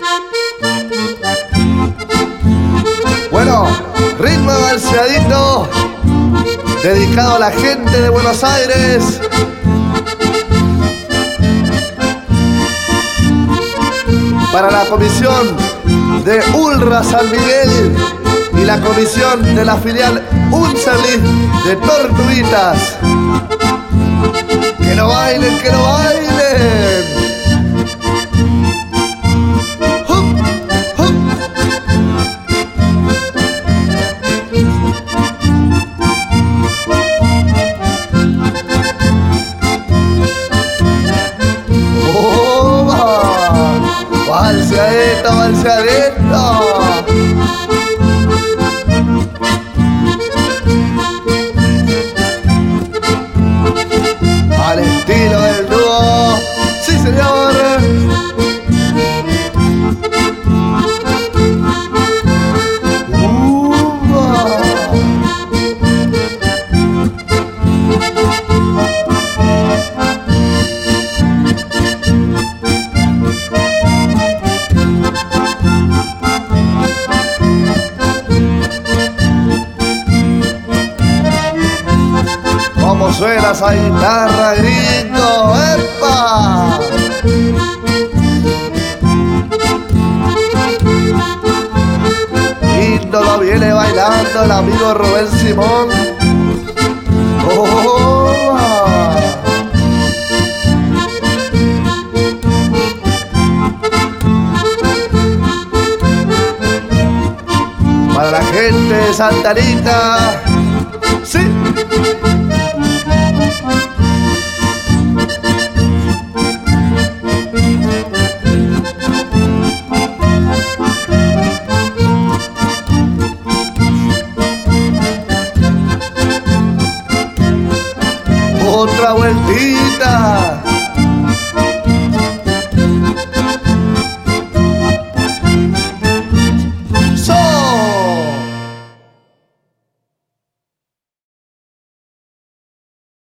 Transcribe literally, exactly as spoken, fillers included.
Bueno, ritmo balseadito, dedicado a la gente de Buenos Aires. Para la comisión de Ulra San Miguel y la comisión de la filial Unserli de Tortuguitas. Que lo bailen, que lo bailen. Balseadito, balseadito. Al estilo del dúo, sí señor. ¿Cómo suena esa guitarra, gringo? ¡Epa! Lindo lo viene bailando el amigo Rubén Simón. ¡Oh! Para la gente de Santa Anita, sí. Otra vueltita.